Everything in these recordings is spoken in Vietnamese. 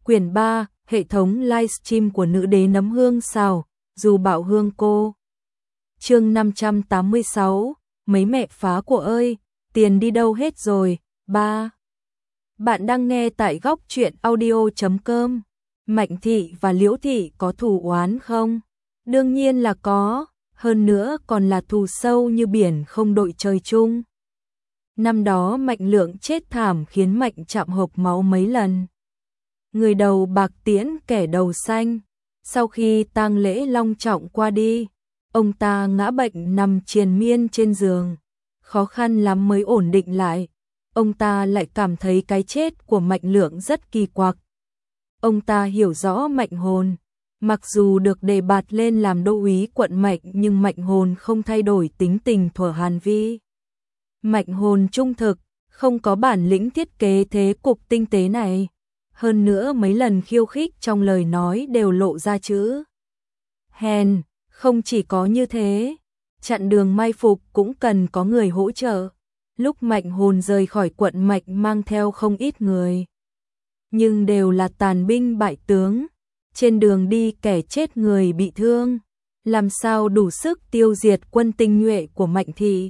Quyển 3, hệ thống livestream của nữ đế nấm hương xào, dù bạo hương cô. Chương 586, mấy mẹ phá của ơi, tiền đi đâu hết rồi, 3. Bạn đang nghe tại góc truyện audio.com. Mạnh thị và Liễu thị có thù oán không? Đương nhiên là có, hơn nữa còn là thù sâu như biển không đội trời chung. Năm đó Mạnh Lượng chết thảm khiến Mạnh Trạm hộc máu mấy lần. Người đầu bạc tiễn kẻ đầu xanh. Sau khi tang lễ long trọng qua đi, ông ta ngã bệnh nằm triền miên trên giường, khó khăn lắm mới ổn định lại. Ông ta lại cảm thấy cái chết của Mạnh Lượng rất kỳ quặc. Ông ta hiểu rõ Mạnh Hồn, mặc dù được đề bạt lên làm đô úy quận Mạnh nhưng Mạnh Hồn không thay đổi tính tình thuở Hàn Vi. Mạnh Hồn trung thực, không có bản lĩnh thiết kế thế cục tinh tế này. Hơn nữa mấy lần khiêu khích trong lời nói đều lộ ra chữ hèn. Không chỉ có như thế, chặn đường mai phục cũng cần có người hỗ trợ. Lúc Mạnh Hồn rời khỏi quận Mạnh mang theo không ít người, nhưng đều là tàn binh bại tướng. Trên đường đi kẻ chết người bị thương, làm sao đủ sức tiêu diệt quân tinh nhuệ của Mạnh thị.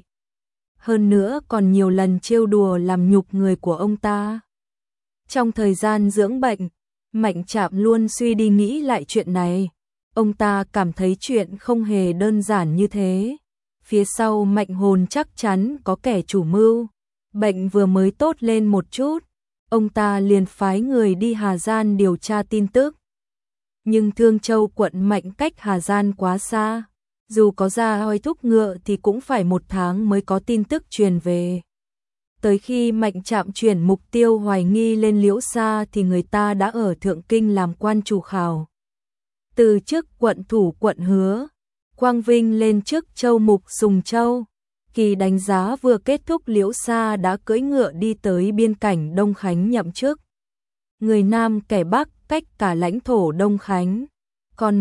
Hơn nữa còn nhiều lần trêu đùa làm nhục người của ông ta. Trong thời gian dưỡng bệnh, Mạnh Trạm luôn suy đi nghĩ lại chuyện này. Ông ta cảm thấy chuyện không hề đơn giản như thế. Phía sau Mạnh Hồn chắc chắn có kẻ chủ mưu. Bệnh vừa mới tốt lên một chút, ông ta liền phái người đi Hà Giang điều tra tin tức. Nhưng Thương Châu quận Mạnh cách Hà Giang quá xa. Dù có ra hoi thúc ngựa thì cũng phải 1 tháng mới có tin tức truyền về. Tới khi Mạnh Trạm chuyển mục tiêu hoài nghi lên Liễu Sa thì người ta đã ở Thượng Kinh làm quan chủ khảo. Từ chức quận thủ quận Hứa Quang Vinh lên chức châu mục Sùng Châu. Kỳ đánh giá vừa kết thúc, Liễu Sa đã cưỡi ngựa đi tới biên cảnh Đông Khánh nhậm chức. Người Nam kẻ Bắc cách cả lãnh thổ Đông Khánh. Còn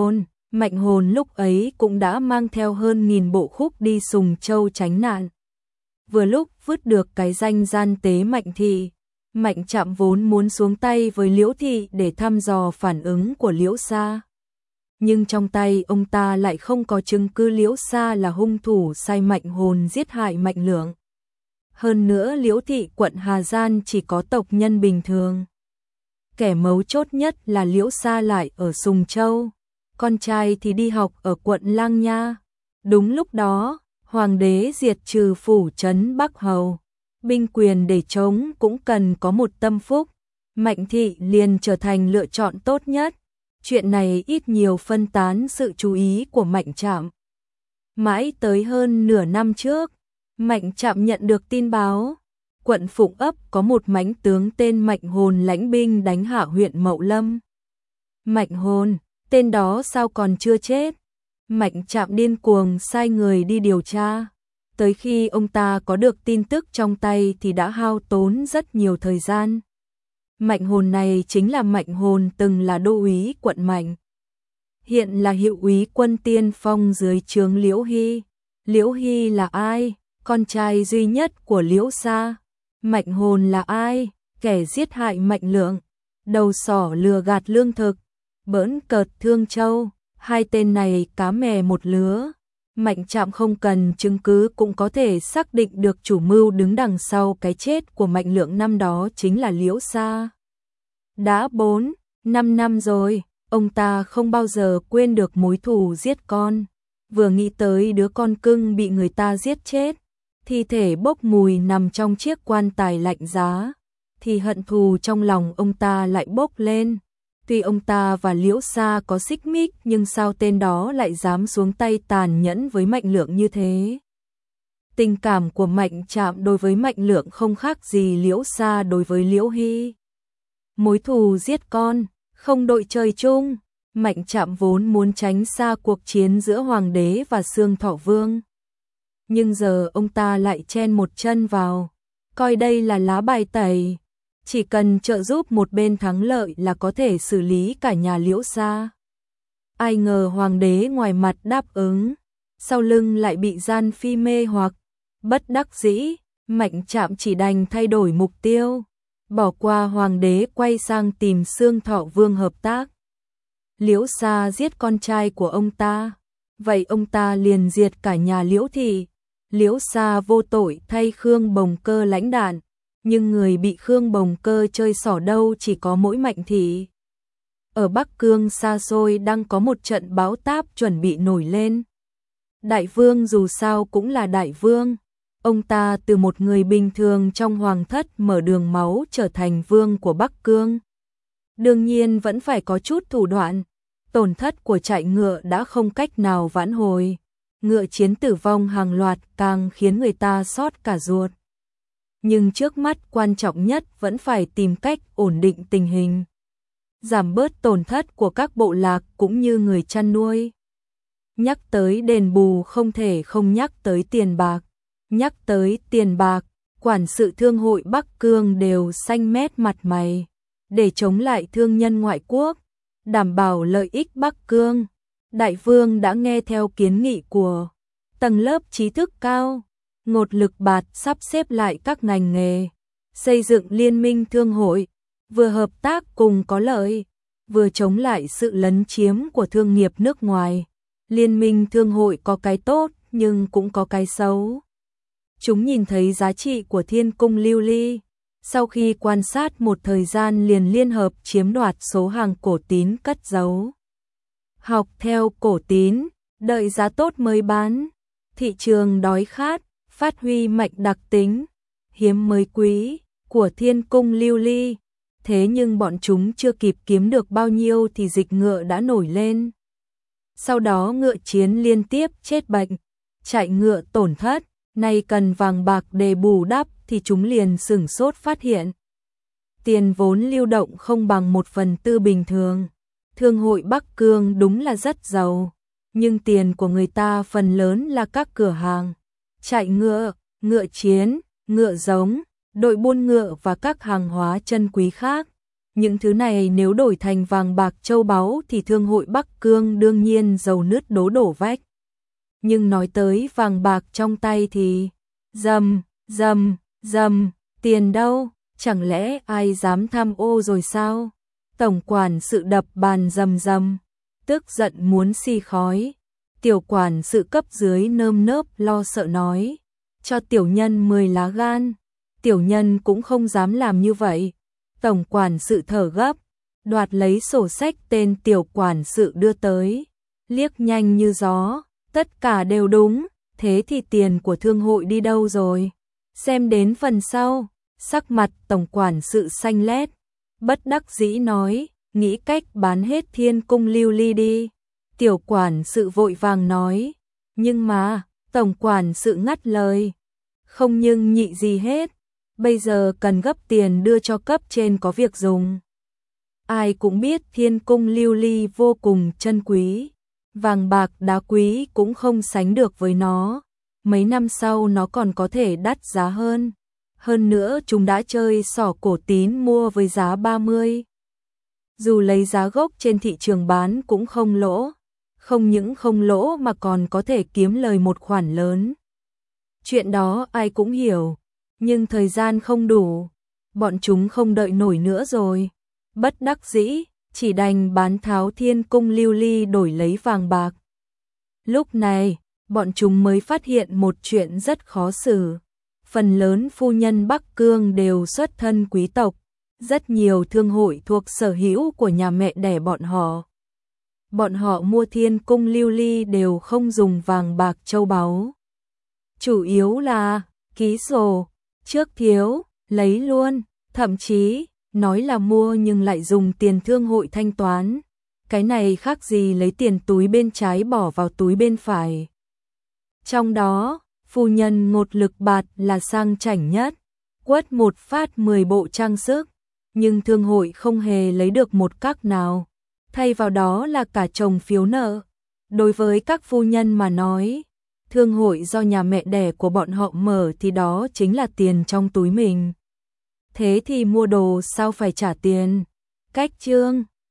Mạnh Hồn lúc ấy cũng đã mang theo hơn 1000 bộ khúc đi Sùng Châu tránh nạn. Vừa lúc vứt được cái danh gian tế Mạnh thị, Mạnh Trạm vốn muốn xuống tay với Liễu thị để thăm dò phản ứng của Liễu Sa. Nhưng trong tay ông ta lại không có chứng cứ Liễu Sa là hung thủ sai Mạnh Hồn giết hại Mạnh Lượng. Hơn nữa Liễu thị quận Hà Giang chỉ có tộc nhân bình thường. Kẻ mấu chốt nhất là Liễu Sa lại ở Sùng Châu, con trai thì đi học ở quận Lang Nha. Đúng lúc đó, Hoàng đế diệt trừ phủ trấn Bắc Hầu, binh quyền để chống cũng cần có một tâm phúc. Mạnh thị liền trở thành lựa chọn tốt nhất. Chuyện này ít nhiều phân tán sự chú ý của Mạnh Trạm. Mãi tới hơn nửa năm trước, Mạnh Trạm nhận được tin báo, quận Phụng Ấp có một mãnh tướng tên Mạnh Hồn lãnh binh đánh hạ huyện Mậu Lâm. Mạnh Hồn, tên đó sao còn chưa chết? Mạnh Trạm điên cuồng sai người đi điều tra. Tới khi ông ta có được tin tức trong tay thì đã hao tốn rất nhiều thời gian. Mạnh Hồn này chính là Mạnh Hồn từng là đô úy quận Mạnh, hiện là hiệu úy quân tiên phong dưới trướng Liễu Hy. Liễu Hy là ai? Con trai duy nhất của Liễu Sa. Mạnh Hồn là ai? Kẻ giết hại Mạnh Lượng, đầu sỏ lừa gạt lương thực, bỡn cợt Thương Châu. Hai tên này cá mè một lứa. Mạnh Trạm không cần chứng cứ cũng có thể xác định được chủ mưu đứng đằng sau cái chết của Mạnh Lượng năm đó chính là Liễu Sa. Đã 4-5 năm rồi, ông ta không bao giờ quên được mối thù giết con. Vừa nghĩ tới đứa con cưng bị người ta giết chết, thi thể bốc mùi nằm trong chiếc quan tài lạnh giá, thì hận thù trong lòng ông ta lại bốc lên. Tuy ông ta và Liễu Sa có xích mích nhưng sao tên đó lại dám xuống tay tàn nhẫn với Mạnh Lượng như thế? Tình cảm của Mạnh Trạm đối với Mạnh Lượng không khác gì Liễu Sa đối với Liễu Hy. Mối thù giết con, không đội trời chung. Mạnh Trạm vốn muốn tránh xa cuộc chiến giữa Hoàng đế và Xương Thọ Vương. Nhưng giờ ông ta lại chen một chân vào, coi đây là lá bài tẩy. Chỉ cần trợ giúp một bên thắng lợi là có thể xử lý cả nhà Liễu Sa. Ai ngờ Hoàng đế ngoài mặt đáp ứng, sau lưng lại bị gian phi mê hoặc. Bất đắc dĩ, Mạnh Trạm chỉ đành thay đổi mục tiêu. bỏ qua hoàng đế quay sang tìm Xương Thọ Vương hợp tác. Liễu Sa giết con trai của ông ta, vậy ông ta liền diệt cả nhà Liễu thị. Liễu Sa vô tội thay Khương Bồng Cơ lãnh đạn, nhưng người bị Khương Bồng Cơ chơi xỏ đâu chỉ có mỗi Mạnh thị. Ở Bắc Cương xa xôi đang có một trận báo táp chuẩn bị nổi lên. Đại vương dù sao cũng là đại vương, ông ta từ một người bình thường trong hoàng thất mở đường máu trở thành vương của Bắc Cương. Đương nhiên vẫn phải có chút thủ đoạn, tổn thất của trại ngựa đã không cách nào vãn hồi. Ngựa chiến tử vong hàng loạt càng khiến người ta xót cả ruột. Nhưng trước mắt quan trọng nhất vẫn phải tìm cách ổn định tình hình, giảm bớt tổn thất của các bộ lạc cũng như người chăn nuôi. Nhắc tới đền bù không thể không nhắc tới tiền bạc. Nhắc tới tiền bạc, quản sự thương hội Bắc Cương đều xanh mét mặt mày. Để chống lại thương nhân ngoại quốc, đảm bảo lợi ích Bắc Cương, đại vương đã nghe theo kiến nghị của tầng lớp trí thức cao, ngột lực bạt sắp xếp lại các ngành nghề, xây dựng liên minh thương hội, vừa hợp tác cùng có lợi, vừa chống lại sự lấn chiếm của thương nghiệp nước ngoài. Liên minh thương hội có cái tốt nhưng cũng có cái xấu. Chúng nhìn thấy giá trị của Thiên Cung Lưu Ly, sau khi quan sát một thời gian liền liên hợp chiếm đoạt số hàng cổ tín cất giấu. Học theo cổ tín, đợi giá tốt mới bán. Thị trường đói khát, phát huy mạnh đặc tính hiếm mới quý của Thiên Cung Lưu Ly. Thế nhưng bọn chúng chưa kịp kiếm được bao nhiêu thì dịch ngựa đã nổi lên. Sau đó ngựa chiến liên tiếp chết bệnh, chạy ngựa tổn thất, nay cần vàng bạc để bù đắp thì chúng liền sửng sốt phát hiện. Tiền vốn lưu động không bằng 1/4 bình thường. Thương hội Bắc Cương đúng là rất giàu, nhưng tiền của người ta phần lớn là các cửa hàng, chạy ngựa, ngựa chiến, ngựa giống, đội buôn ngựa và các hàng hóa chân quý khác. Những thứ này nếu đổi thành vàng bạc châu báu thì thương hội Bắc Cương đương nhiên giàu nứt đổ vách. Nhưng nói tới vàng bạc trong tay thì rầm, tiền đâu, chẳng lẽ ai dám tham ô rồi sao? Tổng quản sự đập bàn rầm, tức giận muốn xì khói. Tiểu quản sự cấp dưới nơm nớp lo sợ nói, cho tiểu nhân 10 lá gan, tiểu nhân cũng không dám làm như vậy. Tổng quản sự thở gấp, đoạt lấy sổ sách tên tiểu quản sự đưa tới, liếc nhanh như gió, tất cả đều đúng, thế thì tiền của thương hội đi đâu rồi? Xem đến phần sau, sắc mặt tổng quản sự xanh lét, bất đắc dĩ nói, nghĩ cách bán hết Thiên Cung Lưu Ly đi. Tiểu quản sự vội vàng nói, nhưng mà, tổng quản sự ngắt lời, không nhưng nhị gì hết, bây giờ cần gấp tiền đưa cho cấp trên có việc dùng. Ai cũng biết Thiên Cung Lưu Ly vô cùng chân quý, vàng bạc đá quý cũng không sánh được với nó, mấy năm sau nó còn có thể đắt giá hơn. Hơn nữa chúng đã chơi xỏ cổ tín mua với giá 30. Dù lấy giá gốc trên thị trường bán cũng không lỗ, không những không lỗ mà còn có thể kiếm lời một khoản lớn. Chuyện đó ai cũng hiểu, nhưng thời gian không đủ, bọn chúng không đợi nổi nữa rồi. Bất đắc dĩ, chỉ đành bán tháo Thiên Cung Lưu Ly đổi lấy vàng bạc. Lúc này, bọn chúng mới phát hiện một chuyện rất khó xử. Phần lớn phu nhân Bắc Cương đều xuất thân quý tộc, rất nhiều thương hội thuộc sở hữu của nhà mẹ đẻ bọn họ. Bọn họ mua Thiên Cung Lưu Ly đều không dùng vàng bạc châu báu. Chủ yếu là ký sổ, trước thiếu, lấy luôn, thậm chí nói là mua nhưng lại dùng tiền thương hội thanh toán. Cái này khác gì lấy tiền túi bên trái bỏ vào túi bên phải. Trong đó, phu nhân Ngột Lực Bạt là sang chảnh nhất, quất một phát 10 bộ trang sức, nhưng thương hội không hề lấy được một các nào, thay vào đó là cả chồng phiếu nợ. Đối với các phu nhân mà nói, thương hội do nhà mẹ đẻ của bọn họ mở thì đó chính là tiền trong túi mình. Thế thì mua đồ sao phải trả tiền? Cách chương